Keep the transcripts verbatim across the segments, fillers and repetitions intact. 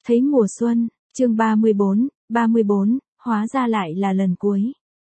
Thấy mùa xuân, chương ba mươi bốn, ba mươi bốn, hóa ra lại là lần cuối.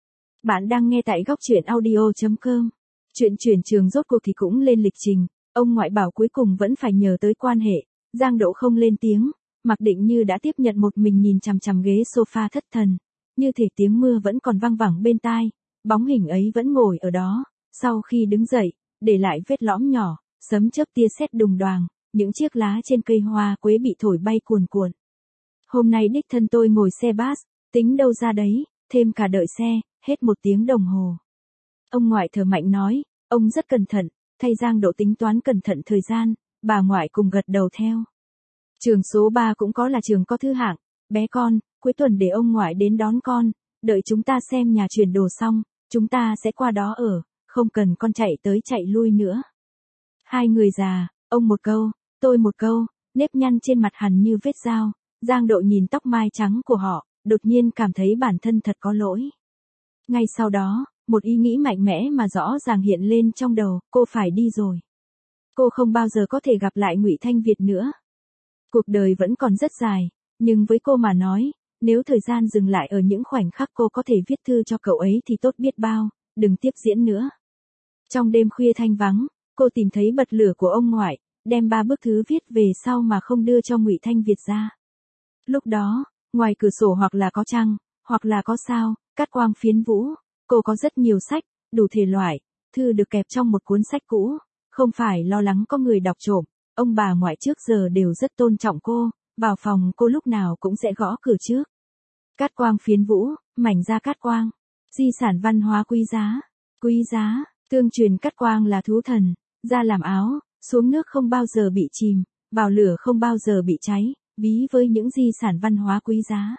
Bạn đang nghe tại góc truyện audio chấm com. Chuyện chuyển trường rốt cuộc thì cũng lên lịch trình, ông ngoại bảo cuối cùng vẫn phải nhờ tới quan hệ, Giang Độ không lên tiếng, mặc định như đã tiếp nhận một mình nhìn chằm chằm ghế sofa thất thần, như thể tiếng mưa vẫn còn vang vẳng bên tai, bóng hình ấy vẫn ngồi ở đó, sau khi đứng dậy, để lại vết lõm nhỏ, sấm chớp tia sét đùng đoàng, những chiếc lá trên cây hoa quế bị thổi bay cuồn cuộn. Hôm nay đích thân tôi ngồi xe bus, tính đâu ra đấy, thêm cả đợi xe, hết một tiếng đồng hồ. Ông ngoại thở mạnh nói, ông rất cẩn thận, thay Giang Độ tính toán cẩn thận thời gian, bà ngoại cùng gật đầu theo. Trường số ba cũng có là trường có thứ hạng, bé con, cuối tuần để ông ngoại đến đón con, đợi chúng ta xem nhà chuyển đồ xong, chúng ta sẽ qua đó ở, không cần con chạy tới chạy lui nữa. Hai người già, ông một câu, tôi một câu, nếp nhăn trên mặt hằn như vết dao, Giang Độ nhìn tóc mai trắng của họ, đột nhiên cảm thấy bản thân thật có lỗi. Ngay sau đó, một ý nghĩ mạnh mẽ mà rõ ràng hiện lên trong đầu, cô phải đi rồi. Cô không bao giờ có thể gặp lại Ngụy Thanh Việt nữa. Cuộc đời vẫn còn rất dài, nhưng với cô mà nói, nếu thời gian dừng lại ở những khoảnh khắc cô có thể viết thư cho cậu ấy thì tốt biết bao, đừng tiếp diễn nữa. Trong đêm khuya thanh vắng, cô tìm thấy bật lửa của ông ngoại, đem ba bức thư viết về sau mà không đưa cho Ngụy Thanh Việt ra. Lúc đó, ngoài cửa sổ hoặc là có trăng, hoặc là có sao, cát quang phiến vũ, cô có rất nhiều sách, đủ thể loại, thư được kẹp trong một cuốn sách cũ, không phải lo lắng có người đọc trộm, ông bà ngoại trước giờ đều rất tôn trọng cô, vào phòng cô lúc nào cũng sẽ gõ cửa trước. Cát quang phiến vũ, mảnh da cát quang, di sản văn hóa quý giá, quý giá, tương truyền cát quang là thú thần, ra làm áo, xuống nước không bao giờ bị chìm, vào lửa không bao giờ bị cháy, ví với những di sản văn hóa quý giá.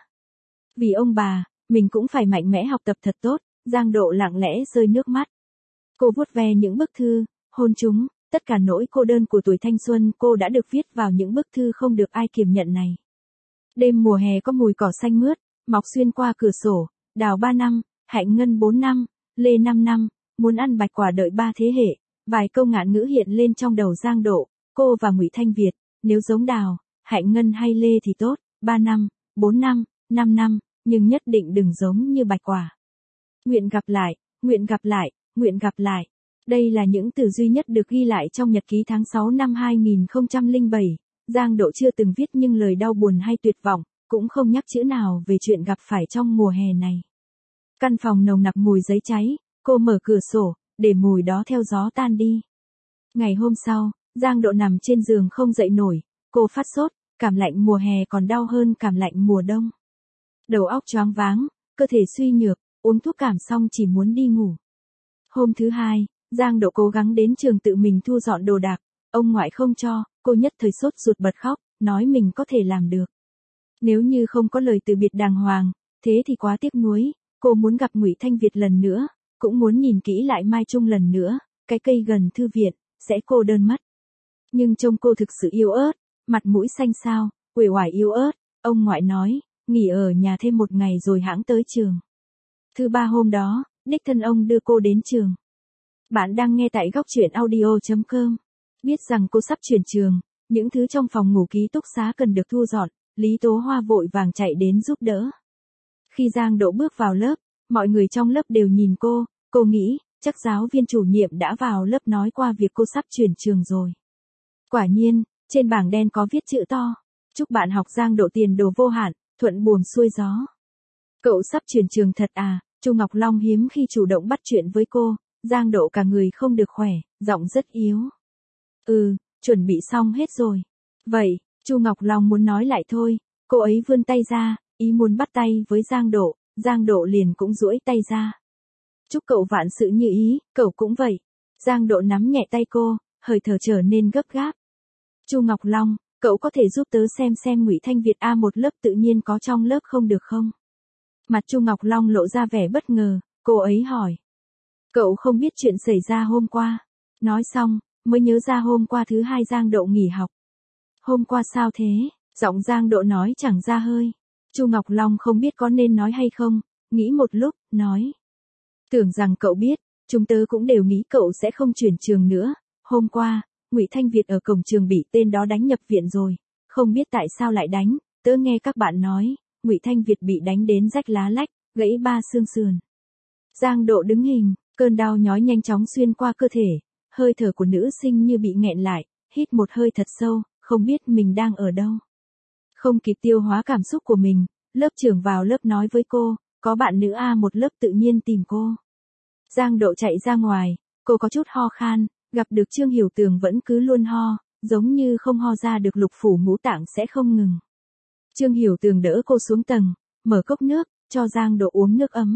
Vì ông bà, mình cũng phải mạnh mẽ học tập thật tốt, Giang Độ lặng lẽ rơi nước mắt. Cô vuốt ve những bức thư, hôn chúng, tất cả nỗi cô đơn của tuổi thanh xuân cô đã được viết vào những bức thư không được ai kiểm nhận này. Đêm mùa hè có mùi cỏ xanh mướt, mọc xuyên qua cửa sổ, đào ba năm, hạnh ngân bốn năm, lê năm năm, muốn ăn bạch quả đợi ba thế hệ, vài câu ngạn ngữ hiện lên trong đầu Giang Độ, cô và Ngụy Thanh Việt, nếu giống đào, hạnh ngân hay lê thì tốt, ba năm, bốn năm, năm năm, nhưng nhất định đừng giống như bạch quả. Nguyện gặp lại, nguyện gặp lại, nguyện gặp lại. Đây là những từ duy nhất được ghi lại trong nhật ký tháng sáu năm hai nghìn không trăm lẻ bảy. Giang Độ chưa từng viết nhưng lời đau buồn hay tuyệt vọng, cũng không nhắc chữ nào về chuyện gặp phải trong mùa hè này. Căn phòng nồng nặc mùi giấy cháy, cô mở cửa sổ, để mùi đó theo gió tan đi. Ngày hôm sau, Giang Độ nằm trên giường không dậy nổi, cô phát sốt, cảm lạnh mùa hè còn đau hơn cảm lạnh mùa đông. Đầu óc choáng váng, cơ thể suy nhược, uống thuốc cảm xong chỉ muốn đi ngủ. Hôm thứ hai, Giang Độ cố gắng đến trường tự mình thu dọn đồ đạc, ông ngoại không cho, cô nhất thời sốt ruột bật khóc, nói mình có thể làm được. Nếu như không có lời từ biệt đàng hoàng, thế thì quá tiếc nuối, cô muốn gặp Ngụy Thanh Việt lần nữa, cũng muốn nhìn kỹ lại Mai Trung lần nữa, cái cây gần thư viện, sẽ cô đơn mất. Nhưng trông cô thực sự yếu ớt, mặt mũi xanh xao, uể oải yếu ớt, ông ngoại nói, nghỉ ở nhà thêm một ngày rồi hãng tới trường. Thứ ba hôm đó, đích thân ông đưa cô đến trường. Bạn đang nghe tại góc truyện audio chấm com. Biết rằng cô sắp chuyển trường, những thứ trong phòng ngủ ký túc xá cần được thu dọn, Lý Tố Hoa vội vàng chạy đến giúp đỡ. Khi Giang Độ bước vào lớp, mọi người trong lớp đều nhìn cô, cô nghĩ, chắc giáo viên chủ nhiệm đã vào lớp nói qua việc cô sắp chuyển trường rồi. Quả nhiên, trên bảng đen có viết chữ to, chúc bạn học Giang Độ tiền đồ vô hạn, thuận buồm xuôi gió. Cậu sắp chuyển trường thật à? Chu Ngọc Long hiếm khi chủ động bắt chuyện với cô, Giang Độ cả người không được khỏe, giọng rất yếu. Ừ, chuẩn bị xong hết rồi. Vậy, Chu Ngọc Long muốn nói lại thôi, cô ấy vươn tay ra, ý muốn bắt tay với Giang Độ, Giang Độ liền cũng duỗi tay ra. Chúc cậu vạn sự như ý, cậu cũng vậy. Giang Độ nắm nhẹ tay cô, hơi thở trở nên gấp gáp. Chu Ngọc Long, cậu có thể giúp tớ xem xem Ngụy Thanh Việt A một lớp tự nhiên có trong lớp không được không? Mặt Chu Ngọc Long lộ ra vẻ bất ngờ, cô ấy hỏi. Cậu không biết chuyện xảy ra hôm qua. Nói xong, mới nhớ ra hôm qua thứ hai Giang Độ nghỉ học. Hôm qua sao thế? Giọng Giang Độ nói chẳng ra hơi. Chu Ngọc Long không biết có nên nói hay không, nghĩ một lúc, nói. Tưởng rằng cậu biết, chúng tớ cũng đều nghĩ cậu sẽ không chuyển trường nữa. Hôm qua, Ngụy Thanh Việt ở cổng trường bị tên đó đánh nhập viện rồi. Không biết tại sao lại đánh, tớ nghe các bạn nói, Ngụy Thanh Việt bị đánh đến rách lá lách, gãy ba xương sườn. Giang Độ đứng hình, cơn đau nhói nhanh chóng xuyên qua cơ thể, hơi thở của nữ sinh như bị nghẹn lại, hít một hơi thật sâu, không biết mình đang ở đâu. Không kịp tiêu hóa cảm xúc của mình, lớp trưởng vào lớp nói với cô, có bạn nữ A một lớp tự nhiên tìm cô. Giang Độ chạy ra ngoài, cô có chút ho khan, gặp được Trương Hiểu Tường vẫn cứ luôn ho, giống như không ho ra được lục phủ ngũ tạng sẽ không ngừng. Trương Hiểu Tường đỡ cô xuống tầng, mở cốc nước, cho Giang Độ uống nước ấm.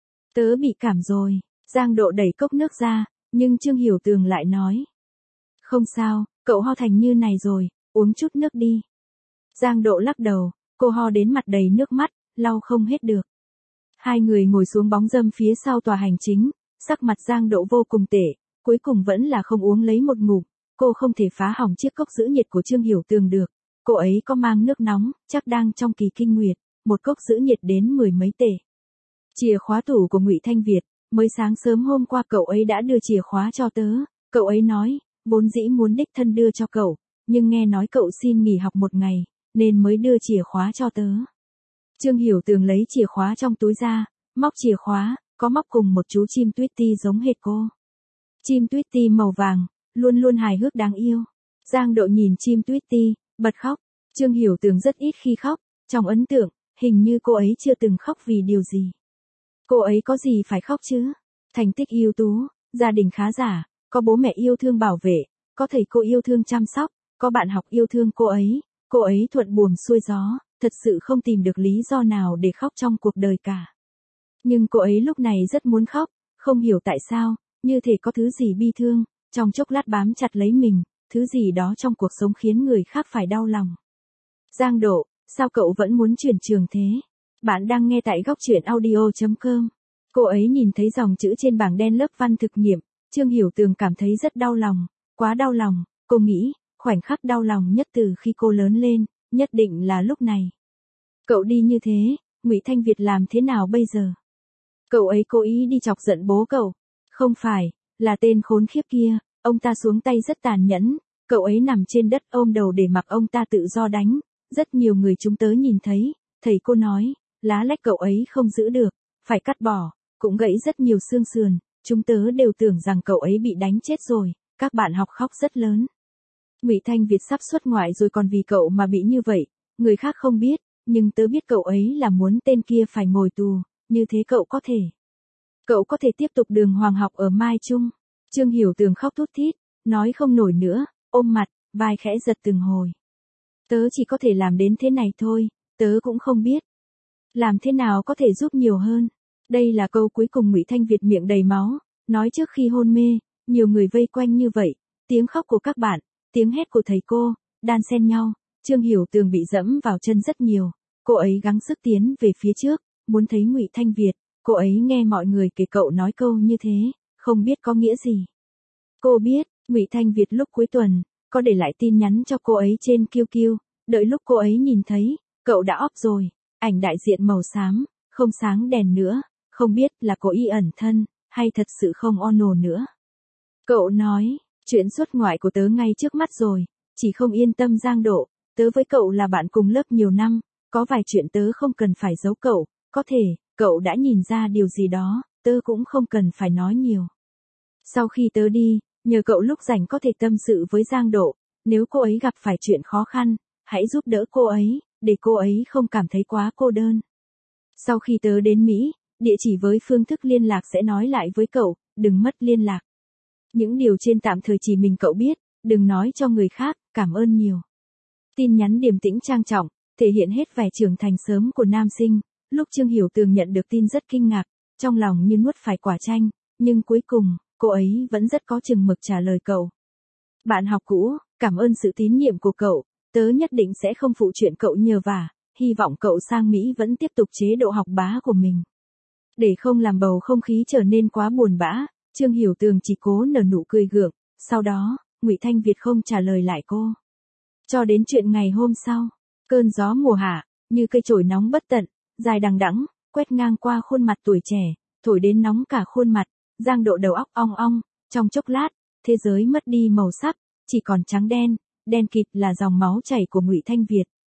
Tớ bị cảm rồi, Giang Độ đẩy cốc nước ra, nhưng Trương Hiểu Tường lại nói. Không sao, cậu ho thành như này rồi, uống chút nước đi. Giang Độ lắc đầu, cô ho đến mặt đầy nước mắt, lau không hết được. Hai người ngồi xuống bóng râm phía sau tòa hành chính, sắc mặt Giang Độ vô cùng tệ, cuối cùng vẫn là không uống lấy một ngụm, cô không thể phá hỏng chiếc cốc giữ nhiệt của Trương Hiểu Tường được. Cô ấy có mang nước nóng, chắc đang trong kỳ kinh nguyệt, một cốc giữ nhiệt đến mười mấy tệ. Chìa khóa tủ của Ngụy Thanh Việt, mới sáng sớm hôm qua cậu ấy đã đưa chìa khóa cho tớ, cậu ấy nói, vốn dĩ muốn đích thân đưa cho cậu, nhưng nghe nói cậu xin nghỉ học một ngày, nên mới đưa chìa khóa cho tớ. Trương Hiểu Tường lấy chìa khóa trong túi ra, móc chìa khóa, có móc cùng một chú chim Tweety giống hệt cô. Chim Tweety màu vàng, luôn luôn hài hước đáng yêu. Giang Độ nhìn chim Tweety, bật khóc. Trương Hiểu Tường rất ít khi khóc, trong ấn tượng, hình như cô ấy chưa từng khóc vì điều gì. Cô ấy có gì phải khóc chứ? Thành tích ưu tú, gia đình khá giả, có bố mẹ yêu thương bảo vệ, có thầy cô yêu thương chăm sóc, có bạn học yêu thương cô ấy, cô ấy thuận buồm xuôi gió, thật sự không tìm được lý do nào để khóc trong cuộc đời cả. Nhưng cô ấy lúc này rất muốn khóc, không hiểu tại sao, như thể có thứ gì bi thương, trong chốc lát bám chặt lấy mình, thứ gì đó trong cuộc sống khiến người khác phải đau lòng. Giang Độ, sao cậu vẫn muốn chuyển trường thế? Bạn đang nghe tại góc truyện audio chấm com. Cô ấy nhìn thấy dòng chữ trên bảng đen lớp văn thực nghiệm, Trương Hiểu Tường cảm thấy rất đau lòng, quá đau lòng, cô nghĩ, khoảnh khắc đau lòng nhất từ khi cô lớn lên, nhất định là lúc này. Cậu đi như thế, Ngụy Thanh Việt làm thế nào bây giờ? Cậu ấy cố ý đi chọc giận bố cậu. Không phải, là tên khốn khiếp kia, ông ta xuống tay rất tàn nhẫn, cậu ấy nằm trên đất ôm đầu để mặc ông ta tự do đánh, rất nhiều người chúng tớ nhìn thấy, thầy cô nói, lá lách cậu ấy không giữ được, phải cắt bỏ, cũng gãy rất nhiều xương sườn, chúng tớ đều tưởng rằng cậu ấy bị đánh chết rồi, các bạn học khóc rất lớn. Ngụy Thanh Việt sắp xuất ngoại rồi còn vì cậu mà bị như vậy, người khác không biết, nhưng tớ biết cậu ấy là muốn tên kia phải ngồi tù, như thế cậu có thể. Cậu có thể tiếp tục đường hoàng học ở Mai Trung. Trương Hiểu Tường khóc thút thít, nói không nổi nữa, ôm mặt, vai khẽ giật từng hồi. Tớ chỉ có thể làm đến thế này thôi, tớ cũng không biết. Làm thế nào có thể giúp nhiều hơn? Đây là câu cuối cùng Ngụy Thanh Việt miệng đầy máu, nói trước khi hôn mê, nhiều người vây quanh như vậy, tiếng khóc của các bạn, tiếng hét của thầy cô, đan xen nhau, Trương Hiểu Tường bị dẫm vào chân rất nhiều, cô ấy gắng sức tiến về phía trước, muốn thấy Ngụy Thanh Việt, cô ấy nghe mọi người kể cậu nói câu như thế, không biết có nghĩa gì. Cô biết, Ngụy Thanh Việt lúc cuối tuần, có để lại tin nhắn cho cô ấy trên Q Q, đợi lúc cô ấy nhìn thấy, cậu đã off rồi, ảnh đại diện màu xám, không sáng đèn nữa, không biết là cô y ẩn thân, hay thật sự không ono nữa. Cậu nói, chuyện xuất ngoại của tớ ngay trước mắt rồi, chỉ không yên tâm Giang Độ, tớ với cậu là bạn cùng lớp nhiều năm, có vài chuyện tớ không cần phải giấu cậu, có thể, cậu đã nhìn ra điều gì đó, tớ cũng không cần phải nói nhiều. Sau khi tớ đi, nhờ cậu lúc rảnh có thể tâm sự với Giang Độ, nếu cô ấy gặp phải chuyện khó khăn, hãy giúp đỡ cô ấy, để cô ấy không cảm thấy quá cô đơn. Sau khi tớ đến Mỹ, địa chỉ với phương thức liên lạc sẽ nói lại với cậu, đừng mất liên lạc. Những điều trên tạm thời chỉ mình cậu biết, đừng nói cho người khác, cảm ơn nhiều. Tin nhắn điềm tĩnh trang trọng, thể hiện hết vẻ trưởng thành sớm của nam sinh, lúc Trương Hiểu Tường nhận được tin rất kinh ngạc, trong lòng như nuốt phải quả chanh, nhưng cuối cùng, cô ấy vẫn rất có chừng mực trả lời cậu. Bạn học cũ, cảm ơn sự tín nhiệm của cậu, tớ nhất định sẽ không phụ chuyện cậu nhờ vả, hy vọng cậu sang Mỹ vẫn tiếp tục chế độ học bá của mình. Để không làm bầu không khí trở nên quá buồn bã, Trương Hiểu Tường chỉ cố nở nụ cười gượng, sau đó, Ngụy Thanh Việt không trả lời lại cô. Cho đến chuyện ngày hôm sau, cơn gió mùa hạ, như cây chổi nóng bất tận, dài đằng đẵng, quét ngang qua khuôn mặt tuổi trẻ, thổi đến nóng cả khuôn mặt, Giang Độ đầu óc ong ong, trong chốc lát, thế giới mất đi màu sắc, chỉ còn trắng đen, đen kịt là dòng máu chảy của Ngụy Thanh Việt,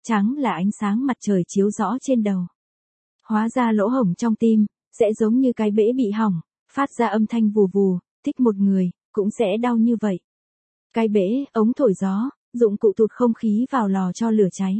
trắng là ánh sáng mặt trời chiếu rõ trên đầu. Hóa ra lỗ hổng trong tim, sẽ giống như cái bể bị hỏng, phát ra âm thanh vù vù, thích một người, cũng sẽ đau như vậy. Cái bể, ống thổi gió, dụng cụ tụt không khí vào lò cho lửa cháy.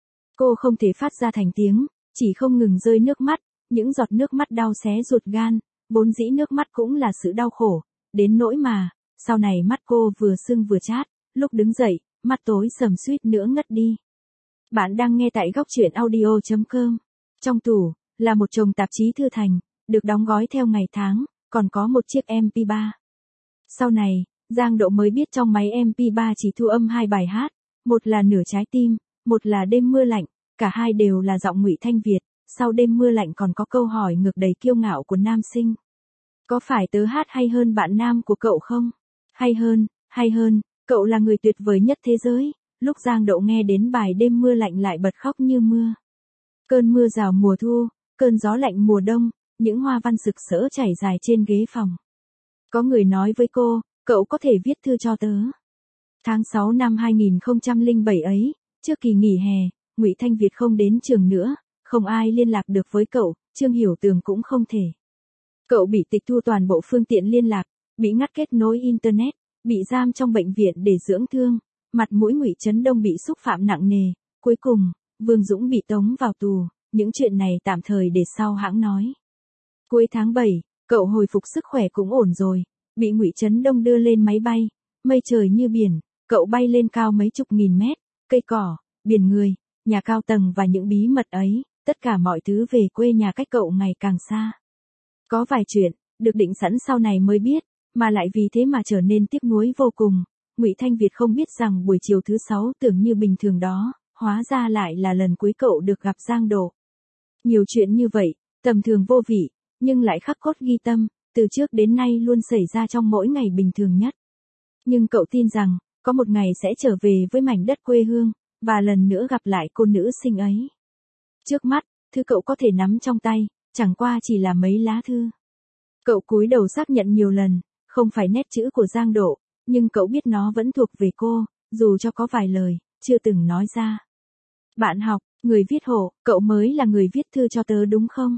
Cô không thể phát ra thành tiếng, chỉ không ngừng rơi nước mắt, những giọt nước mắt đau xé ruột gan, vốn dĩ nước mắt cũng là sự đau khổ, đến nỗi mà, sau này mắt cô vừa sưng vừa chát, lúc đứng dậy, mắt tối sầm suýt nữa ngất đi. Bạn đang nghe tại góc truyện audio chấm com. Trong tủ, là một chồng tạp chí thư thành, được đóng gói theo ngày tháng, còn có một chiếc em pê ba. Sau này, Giang Độ mới biết trong máy em pê ba chỉ thu âm hai bài hát, một là Nửa Trái Tim, một là Đêm Mưa Lạnh, cả hai đều là giọng Ngụy Thanh Việt, sau Đêm Mưa Lạnh còn có câu hỏi ngược đầy kiêu ngạo của nam sinh. Có phải tớ hát hay hơn bạn nam của cậu không? Hay hơn, hay hơn, cậu là người tuyệt vời nhất thế giới. Lúc Giang Độ nghe đến bài Đêm Mưa Lạnh lại bật khóc như mưa. Cơn mưa rào mùa thu, cơn gió lạnh mùa đông, những hoa văn sực sỡ chảy dài trên ghế phòng. Có người nói với cô, cậu có thể viết thư cho tớ. Tháng sáu năm hai nghìn không trăm lẻ bảy ấy, trước kỳ nghỉ hè, Ngụy Thanh Việt không đến trường nữa, không ai liên lạc được với cậu, Trương Hiểu Tường cũng không thể. Cậu bị tịch thu toàn bộ phương tiện liên lạc, bị ngắt kết nối internet, bị giam trong bệnh viện để dưỡng thương, mặt mũi Ngụy Trấn Đông bị xúc phạm nặng nề, cuối cùng, Vương Dũng bị tống vào tù, những chuyện này tạm thời để sau hãng nói. Cuối tháng bảy, cậu hồi phục sức khỏe cũng ổn rồi, bị Ngụy Trấn Đông đưa lên máy bay, mây trời như biển, cậu bay lên cao mấy chục nghìn mét, cây cỏ, biển người, nhà cao tầng và những bí mật ấy, tất cả mọi thứ về quê nhà cách cậu ngày càng xa. Có vài chuyện, được định sẵn sau này mới biết, mà lại vì thế mà trở nên tiếc nuối vô cùng. Ngụy Thanh Việt không biết rằng buổi chiều thứ sáu tưởng như bình thường đó, hóa ra lại là lần cuối cậu được gặp Giang Độ. Nhiều chuyện như vậy, tầm thường vô vị, nhưng lại khắc cốt ghi tâm, từ trước đến nay luôn xảy ra trong mỗi ngày bình thường nhất. Nhưng cậu tin rằng, có một ngày sẽ trở về với mảnh đất quê hương, và lần nữa gặp lại cô nữ sinh ấy. Trước mắt, thư cậu có thể nắm trong tay, chẳng qua chỉ là mấy lá thư. Cậu cúi đầu xác nhận nhiều lần, không phải nét chữ của Giang Độ, nhưng cậu biết nó vẫn thuộc về cô, dù cho có vài lời, chưa từng nói ra. Bạn học, người viết hộ, cậu mới là người viết thư cho tớ đúng không?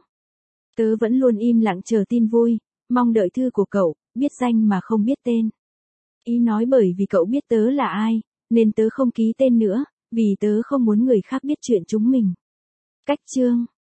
Tớ vẫn luôn im lặng chờ tin vui, mong đợi thư của cậu, biết danh mà không biết tên. Ý nói bởi vì cậu biết tớ là ai, nên tớ không ký tên nữa, vì tớ không muốn người khác biết chuyện chúng mình. Cách chương